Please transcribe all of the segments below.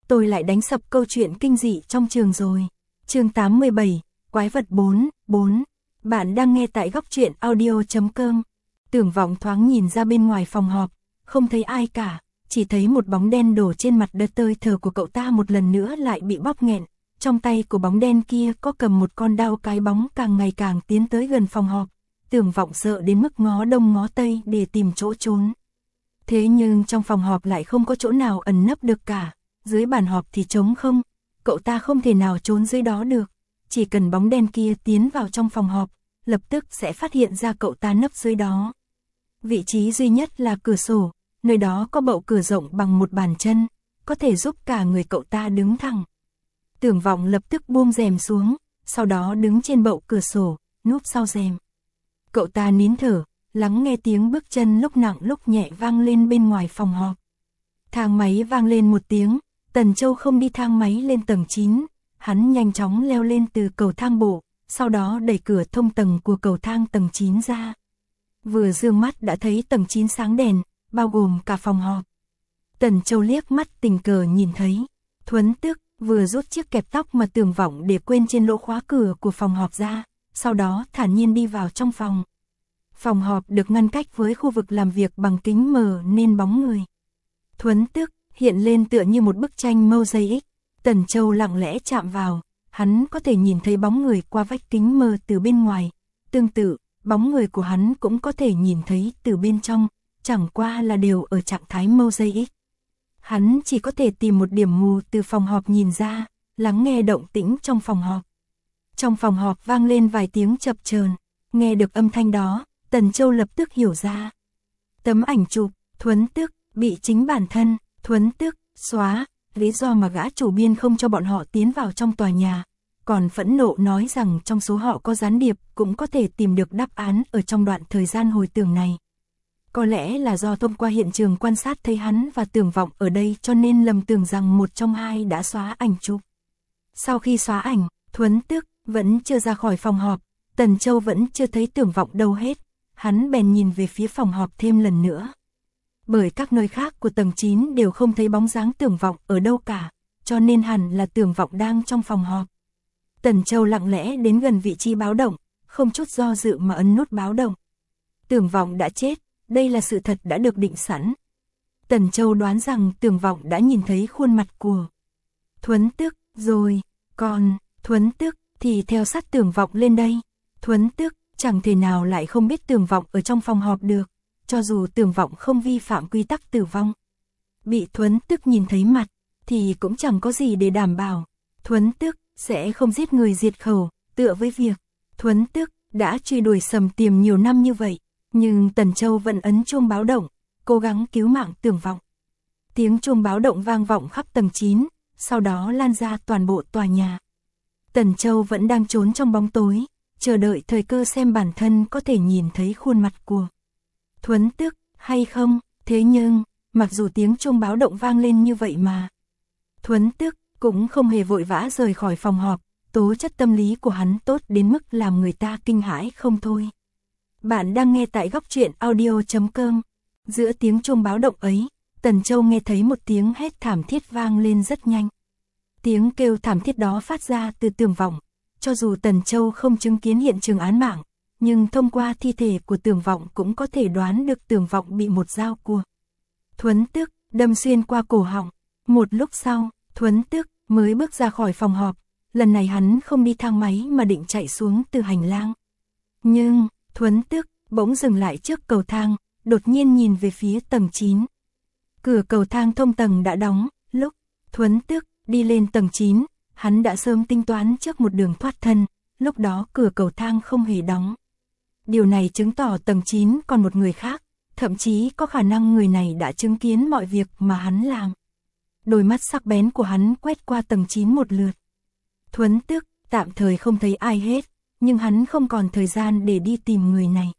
tôi lại đánh sập câu chuyện kinh dị trong trường rồi. Chương 87, Quái vật 4. Bạn đang nghe tại góc truyện audio.com. Tưởng Vọng thoáng nhìn ra bên ngoài phòng họp, không thấy ai cả, chỉ thấy một bóng đen đổ trên mặt đất. Hơi thở của cậu ta một lần nữa lại bị bóp nghẹn, trong tay của bóng đen kia có cầm một con dao. Cái bóng càng ngày càng tiến tới gần phòng họp, Tưởng Vọng sợ đến mức ngó đông ngó tây để tìm chỗ trốn. Thế nhưng trong phòng họp lại không có chỗ nào ẩn nấp được cả, dưới bàn họp thì trống không, cậu ta không thể nào trốn dưới đó được, chỉ cần bóng đen kia tiến vào trong phòng họp, lập tức sẽ phát hiện ra cậu ta nấp dưới đó. Vị trí duy nhất là cửa sổ, nơi đó có bậu cửa rộng bằng một bàn chân, có thể giúp cả người cậu ta đứng thẳng. Tưởng Vọng lập tức buông rèm xuống, sau đó đứng trên bậu cửa sổ, núp sau rèm. Cậu ta nín thở, lắng nghe tiếng bước chân lúc nặng lúc nhẹ vang lên bên ngoài phòng họp. Thang máy vang lên một tiếng, Tần Châu không đi thang máy lên tầng 9, hắn nhanh chóng leo lên từ cầu thang bộ, sau đó đẩy cửa thông tầng của cầu thang tầng 9 ra. Vừa dương mắt đã thấy tầng 9 sáng đèn, bao gồm cả phòng họp. Tần Châu liếc mắt tình cờ nhìn thấy, Thuấn Tức vừa rút chiếc kẹp tóc mà Tưởng Vọng để quên trên lỗ khóa cửa của phòng họp ra, sau đó thản nhiên đi vào trong phòng. Phòng họp được ngăn cách với khu vực làm việc bằng kính mờ nên bóng người Thuấn Tức hiện lên tựa như một bức tranh mosaic. Tần Châu lặng lẽ chạm vào, hắn có thể nhìn thấy bóng người qua vách kính mờ từ bên ngoài. Tương tự, bóng người của hắn cũng có thể nhìn thấy từ bên trong, chẳng qua là đều ở trạng thái mosaic. Hắn chỉ có thể tìm một điểm mù từ phòng họp nhìn ra, lắng nghe động tĩnh trong phòng họp. Trong phòng họp vang lên vài tiếng chập chờn, nghe được âm thanh đó, Tần Châu lập tức hiểu ra. Tấm ảnh chụp, Thuấn Tức bị chính bản thân Thuấn Tức xóa, lý do mà gã chủ biên không cho bọn họ tiến vào trong tòa nhà, còn phẫn nộ nói rằng trong số họ có gián điệp, cũng có thể tìm được đáp án ở trong đoạn thời gian hồi tưởng này. Có lẽ là do thông qua hiện trường quan sát thấy hắn và Tưởng Vọng ở đây cho nên lầm tưởng rằng một trong hai đã xóa ảnh chụp. Sau khi xóa ảnh, Thuấn Tức vẫn chưa ra khỏi phòng họp, Tần Châu vẫn chưa thấy Tưởng Vọng đâu hết, hắn bèn nhìn về phía phòng họp thêm lần nữa. Bởi các nơi khác của tầng 9 đều không thấy bóng dáng Tưởng Vọng ở đâu cả, cho nên hẳn là Tưởng Vọng đang trong phòng họp. Tần Châu lặng lẽ đến gần vị trí báo động, không chút do dự mà ấn nút báo động. Tưởng Vọng đã chết, đây là sự thật đã được định sẵn. Tần Châu đoán rằng Tưởng Vọng đã nhìn thấy khuôn mặt của Thuấn Tức rồi, còn Thuấn Tức thì theo sát Tưởng Vọng lên đây. Thuấn Tức chẳng thể nào lại không biết Tưởng Vọng ở trong phòng họp được, cho dù Tưởng Vọng không vi phạm quy tắc tử vong. Bị Thuấn Tức nhìn thấy mặt, thì cũng chẳng có gì để đảm bảo Thuấn Tức sẽ không giết người diệt khẩu, tựa với việc Thuấn Tức đã truy đuổi Sầm Tiềm nhiều năm như vậy, nhưng Tần Châu vẫn ấn chuông báo động, cố gắng cứu mạng Tưởng Vọng. Tiếng chuông báo động vang vọng khắp tầng 9, sau đó lan ra toàn bộ tòa nhà. Tần Châu vẫn đang trốn trong bóng tối, chờ đợi thời cơ xem bản thân có thể nhìn thấy khuôn mặt của Thuấn Tức hay không. Thế nhưng, mặc dù tiếng chuông báo động vang lên như vậy mà Thuấn Tức cũng không hề vội vã rời khỏi phòng họp, tố chất tâm lý của hắn tốt đến mức làm người ta kinh hãi không thôi. Bạn đang nghe tại góc truyện audio.com. Giữa tiếng chuông báo động ấy, Tần Châu nghe thấy một tiếng hét thảm thiết vang lên rất nhanh. Tiếng kêu thảm thiết đó phát ra từ Tưởng Vọng. Cho dù Tần Châu không chứng kiến hiện trường án mạng, nhưng thông qua thi thể của Tưởng Vọng cũng có thể đoán được Tưởng Vọng bị một dao của Thuấn Tức đâm xuyên qua cổ họng. Một lúc sau, Thuấn Tức mới bước ra khỏi phòng họp. Lần này hắn không đi thang máy mà định chạy xuống từ hành lang. Nhưng Thuấn Tức bỗng dừng lại trước cầu thang, đột nhiên nhìn về phía tầng 9. Cửa cầu thang thông tầng đã đóng, lúc Thuấn Tức đi lên tầng 9, hắn đã sớm tính toán trước một đường thoát thân, lúc đó cửa cầu thang không hề đóng. Điều này chứng tỏ tầng 9 còn một người khác, thậm chí có khả năng người này đã chứng kiến mọi việc mà hắn làm. Đôi mắt sắc bén của hắn quét qua tầng 9 một lượt. Thuấn Tức tạm thời không thấy ai hết, nhưng hắn không còn thời gian để đi tìm người này.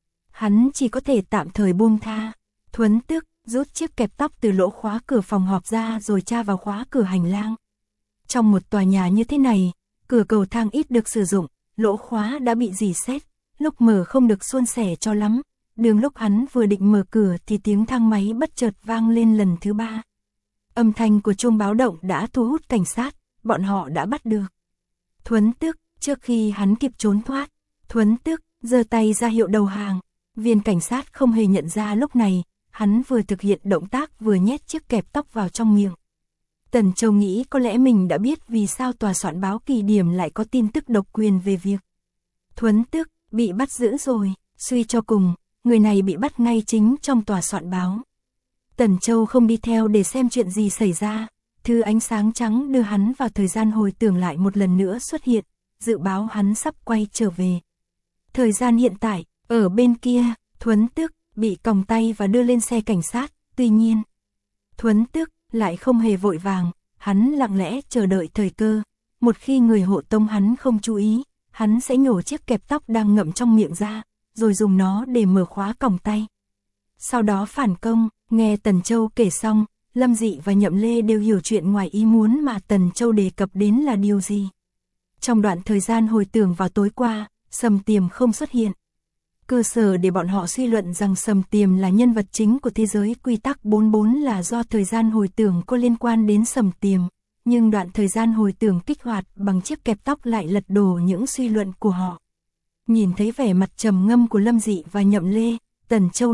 Hắn chỉ có thể tạm thời buông tha. Thuấn Tức rút chiếc kẹp tóc từ lỗ khóa cửa phòng họp ra rồi tra vào khóa cửa hành lang. Trong một tòa nhà như thế này, cửa cầu thang ít được sử dụng, lỗ khóa đã bị rỉ sét, lúc mở không được suôn sẻ cho lắm. Đường lúc hắn vừa định mở cửa thì tiếng thang máy bất chợt vang lên lần thứ 3. Âm thanh của chuông báo động đã thu hút cảnh sát, bọn họ đã bắt được Thuấn Tước. Trước khi hắn kịp trốn thoát, Thuấn Tước giơ tay ra hiệu đầu hàng. Viên cảnh sát không hề nhận ra lúc này, hắn vừa thực hiện động tác vừa nhét chiếc kẹp tóc vào trong miệng. Tần Châu nghĩ có lẽ mình đã biết vì sao tòa soạn báo Kỳ Điểm lại có tin tức độc quyền về việc Thuấn Tước bị bắt giữ rồi. Suy cho cùng, người này bị bắt ngay chính trong tòa soạn báo. Tần Châu không đi theo để xem chuyện gì xảy ra. Thứ ánh sáng trắng đưa hắn vào thời gian hồi tưởng lại một lần nữa xuất hiện, dự báo hắn sắp quay trở về. Thời gian hiện tại, ở bên kia, Thuấn Tước bị còng tay và đưa lên xe cảnh sát, tuy nhiên Thuấn Tước lại không hề vội vàng, hắn lặng lẽ chờ đợi thời cơ. Một khi người hộ tống hắn không chú ý, hắn sẽ nhổ chiếc kẹp tóc đang ngậm trong miệng ra, rồi dùng nó để mở khóa còng tay. Sau đó phản công. Nghe Tần Châu kể xong, Lâm Dị và Nhậm Lê đều hiểu chuyện ngoài ý muốn mà Tần Châu đề cập đến là điều gì. Trong đoạn thời gian hồi tưởng vào tối qua, Sầm Tiềm không xuất hiện. Cơ sở để bọn họ suy luận rằng Sầm Tiềm là nhân vật chính của thế giới quy tắc 44 là do thời gian hồi tưởng có liên quan đến Sầm Tiềm, nhưng đoạn thời gian hồi tưởng kích hoạt bằng chiếc kẹp tóc lại lật đổ những suy luận của họ. Nhìn thấy vẻ mặt trầm ngâm của Lâm Dị và Nhậm Lê, Tần Châu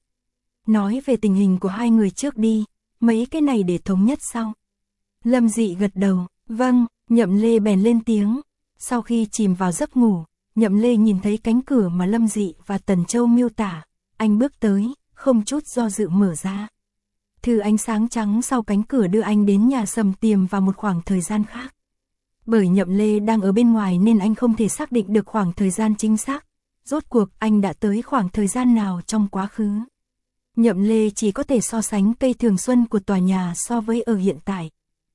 nói về tình hình của hai người trước đi, mấy cái này để thống nhất sau. Lâm Dị gật đầu, vâng. Nhậm Lê bèn lên tiếng. Sau khi chìm vào giấc ngủ, Nhậm Lê nhìn thấy cánh cửa mà Lâm Dị và Tần Châu miêu tả. Anh bước tới, không chút do dự mở ra. Thứ ánh sáng trắng sau cánh cửa đưa anh đến nhà Sầm Tiềm vào một khoảng thời gian khác. Bởi Nhậm Lê đang ở bên ngoài nên anh không thể xác định được khoảng thời gian chính xác. Rốt cuộc anh đã tới khoảng thời gian nào trong quá khứ. Nhậm Lê chỉ có thể so sánh cây thường xuân của tòa nhà so với ở hiện tại.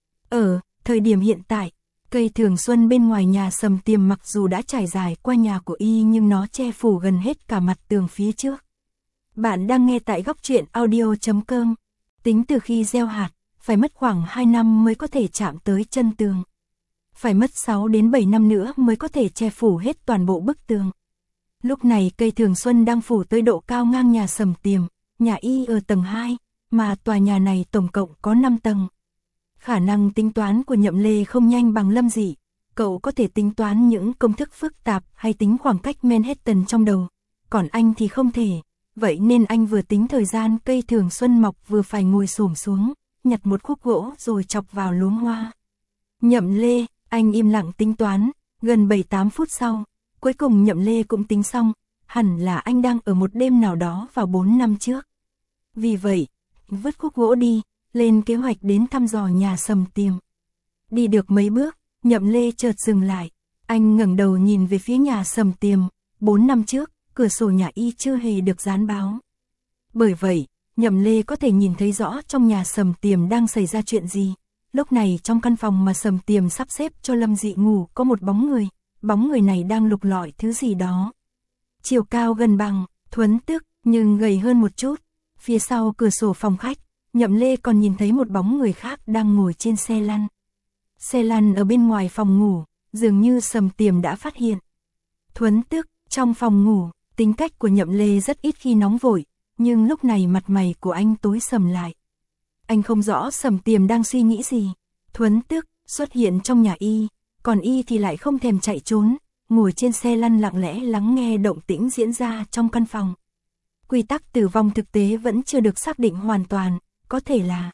Ở thời điểm hiện tại, cây thường xuân bên ngoài nhà Sầm Tiềm mặc dù đã trải dài qua nhà của y nhưng nó che phủ gần hết cả mặt tường phía trước. Bạn đang nghe tại góc truyện audio.com. Tính từ khi gieo hạt, phải mất khoảng 2 năm mới có thể chạm tới chân tường. Phải mất 6 đến 7 năm nữa mới có thể che phủ hết toàn bộ bức tường. Lúc này cây thường xuân đang phủ tới độ cao ngang nhà Sầm Tiềm. Nhà y ở tầng 2, mà tòa nhà này tổng cộng có 5 tầng. Khả năng tính toán của Nhậm Lê không nhanh bằng Lâm Dị. Cậu có thể tính toán những công thức phức tạp hay tính khoảng cách Manhattan trong đầu. Còn anh thì không thể. Vậy nên anh vừa tính thời gian cây thường xuân mọc vừa phải ngồi xổm xuống, nhặt một khúc gỗ rồi chọc vào luống hoa. Nhậm Lê, anh im lặng tính toán, gần 7-8 phút sau, cuối cùng Nhậm Lê cũng tính xong. Hẳn là anh đang ở một đêm nào đó vào 4 năm trước. Vì vậy, vứt khúc gỗ đi, lên kế hoạch đến thăm dò nhà Sầm Tiềm. Đi được mấy bước, Nhậm Lê chợt dừng lại. Anh ngẩng đầu nhìn về phía nhà Sầm Tiềm. 4 năm trước, cửa sổ nhà y chưa hề được dán báo. Bởi vậy, Nhậm Lê có thể nhìn thấy rõ trong nhà Sầm Tiềm đang xảy ra chuyện gì. Lúc này trong căn phòng mà Sầm Tiềm sắp xếp cho Lâm Dị ngủ có một bóng người. Bóng người này đang lục lọi thứ gì đó. Chiều cao gần bằng Thuấn Tước, nhưng gầy hơn một chút. Phía sau cửa sổ phòng khách, Nhậm Lê còn nhìn thấy một bóng người khác đang ngồi trên xe lăn. Xe lăn ở bên ngoài phòng ngủ, dường như Sầm Tiềm đã phát hiện. Thuấn Tước, trong phòng ngủ, tính cách của Nhậm Lê rất ít khi nóng vội, nhưng lúc này mặt mày của anh tối sầm lại. Anh không rõ Sầm Tiềm đang suy nghĩ gì. Thuấn Tước xuất hiện trong nhà y, còn y thì lại không thèm chạy trốn, ngồi trên xe lăn lặng lẽ lắng nghe động tĩnh diễn ra trong căn phòng. Quy tắc tử vong thực tế vẫn chưa được xác định hoàn toàn, có thể là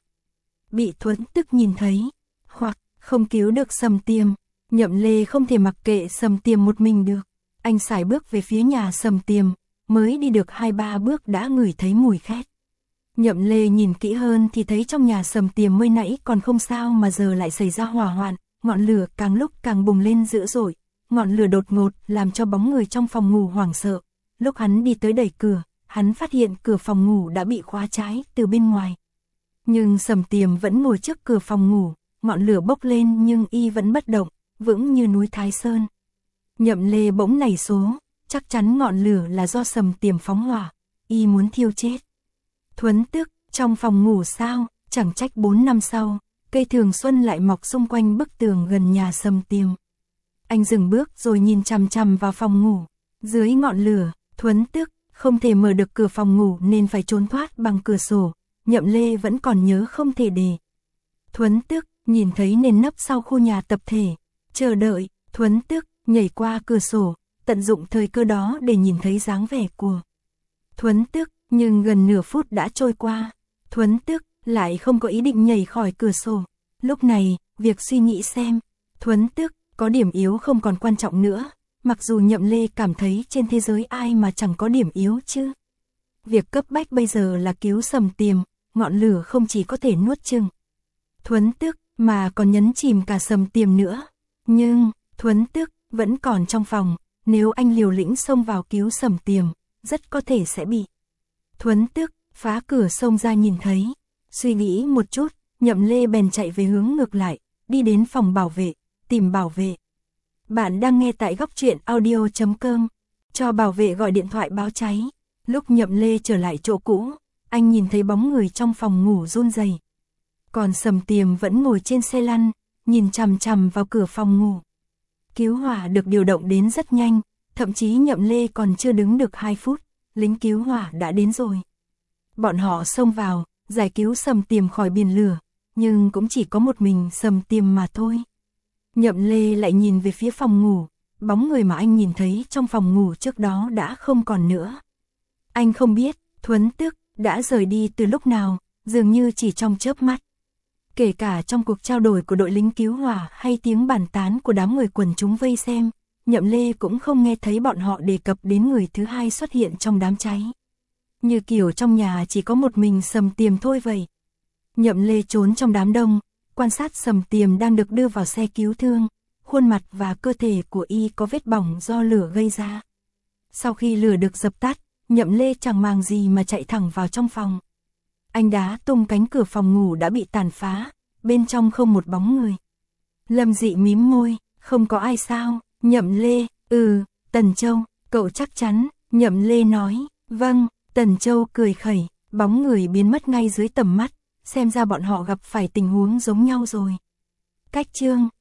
bị Thuấn Tước nhìn thấy, hoặc không cứu được Sầm Tiềm. Nhậm Lê không thể mặc kệ Sầm Tiềm một mình được. Anh sải bước về phía nhà Sầm Tiềm, mới đi được 2-3 bước đã ngửi thấy mùi khét. Nhậm Lê nhìn kỹ hơn thì thấy trong nhà Sầm Tiềm mới nãy còn không sao mà giờ lại xảy ra hỏa hoạn, ngọn lửa càng lúc càng bùng lên dữ dội. Ngọn lửa đột ngột làm cho bóng người trong phòng ngủ hoảng sợ. Lúc hắn đi tới đẩy cửa, hắn phát hiện cửa phòng ngủ đã bị khóa trái từ bên ngoài. Nhưng Sầm Tiềm vẫn ngồi trước cửa phòng ngủ, ngọn lửa bốc lên nhưng y vẫn bất động, vững như núi Thái Sơn. Nhậm Lê bỗng nảy số, chắc chắn ngọn lửa là do Sầm Tiềm phóng hỏa, y muốn thiêu chết. Thuấn Tước, trong phòng ngủ sao, chẳng trách 4 năm sau, cây thường xuân lại mọc xung quanh bức tường gần nhà Sầm Tiềm. Anh dừng bước rồi nhìn chằm chằm vào phòng ngủ. Dưới ngọn lửa, Thuấn Tước không thể mở được cửa phòng ngủ nên phải trốn thoát bằng cửa sổ. Nhậm Lê vẫn còn nhớ không thể để Thuấn Tước nhìn thấy nên nấp sau khu nhà tập thể, chờ đợi. Thuấn Tước nhảy qua cửa sổ, tận dụng thời cơ đó để nhìn thấy dáng vẻ của Thuấn Tước, nhưng gần nửa phút đã trôi qua, Thuấn Tước lại không có ý định nhảy khỏi cửa sổ. Lúc này, việc suy nghĩ xem Thuấn Tước có điểm yếu không còn quan trọng nữa, mặc dù Nhậm Lê cảm thấy trên thế giới ai mà chẳng có điểm yếu chứ. Việc cấp bách bây giờ là cứu Sầm Tiềm, ngọn lửa không chỉ có thể nuốt chửng Thuấn Tước mà còn nhấn chìm cả Sầm Tiềm nữa. Nhưng Thuấn Tước vẫn còn trong phòng, nếu anh liều lĩnh xông vào cứu Sầm Tiềm, rất có thể sẽ bị Thuấn Tước phá cửa xông ra nhìn thấy. Suy nghĩ một chút, Nhậm Lê bèn chạy về hướng ngược lại, đi đến phòng bảo vệ, tìm bảo vệ. Bạn đang nghe tại góc truyện audio.com, cho bảo vệ gọi điện thoại báo cháy. Lúc Nhậm Lê trở lại chỗ cũ, anh nhìn thấy bóng người trong phòng ngủ run rẩy. Còn Sầm Tiềm vẫn ngồi trên xe lăn, nhìn chằm chằm vào cửa phòng ngủ. Cứu hỏa được điều động đến rất nhanh, thậm chí Nhậm Lê còn chưa đứng được 2 phút, lính cứu hỏa đã đến rồi. Bọn họ xông vào, giải cứu Sầm Tiềm khỏi biển lửa, nhưng cũng chỉ có một mình Sầm Tiềm mà thôi. Nhậm Lê lại nhìn về phía phòng ngủ, bóng người mà anh nhìn thấy trong phòng ngủ trước đó đã không còn nữa. Anh không biết, Thuấn Tước đã rời đi từ lúc nào, dường như chỉ trong chớp mắt. Kể cả trong cuộc trao đổi của đội lính cứu hỏa hay tiếng bàn tán của đám người quần chúng vây xem, Nhậm Lê cũng không nghe thấy bọn họ đề cập đến người thứ hai xuất hiện trong đám cháy. Như kiểu trong nhà chỉ có một mình Sầm Tiềm thôi vậy. Nhậm Lê trốn trong đám đông, quan sát Sầm Tiềm đang được đưa vào xe cứu thương, khuôn mặt và cơ thể của y có vết bỏng do lửa gây ra. Sau khi lửa được dập tắt, Nhậm Lê chẳng màng gì mà chạy thẳng vào trong phòng. Anh đá tung cánh cửa phòng ngủ đã bị tàn phá, bên trong không một bóng người. Lâm Dị mím môi, không có ai sao? Nhậm Lê, Tần Châu, cậu chắc chắn? Nhậm Lê nói, vâng. Tần Châu cười khẩy, bóng người biến mất ngay dưới tầm mắt, xem ra bọn họ gặp phải tình huống giống nhau rồi. Cách chương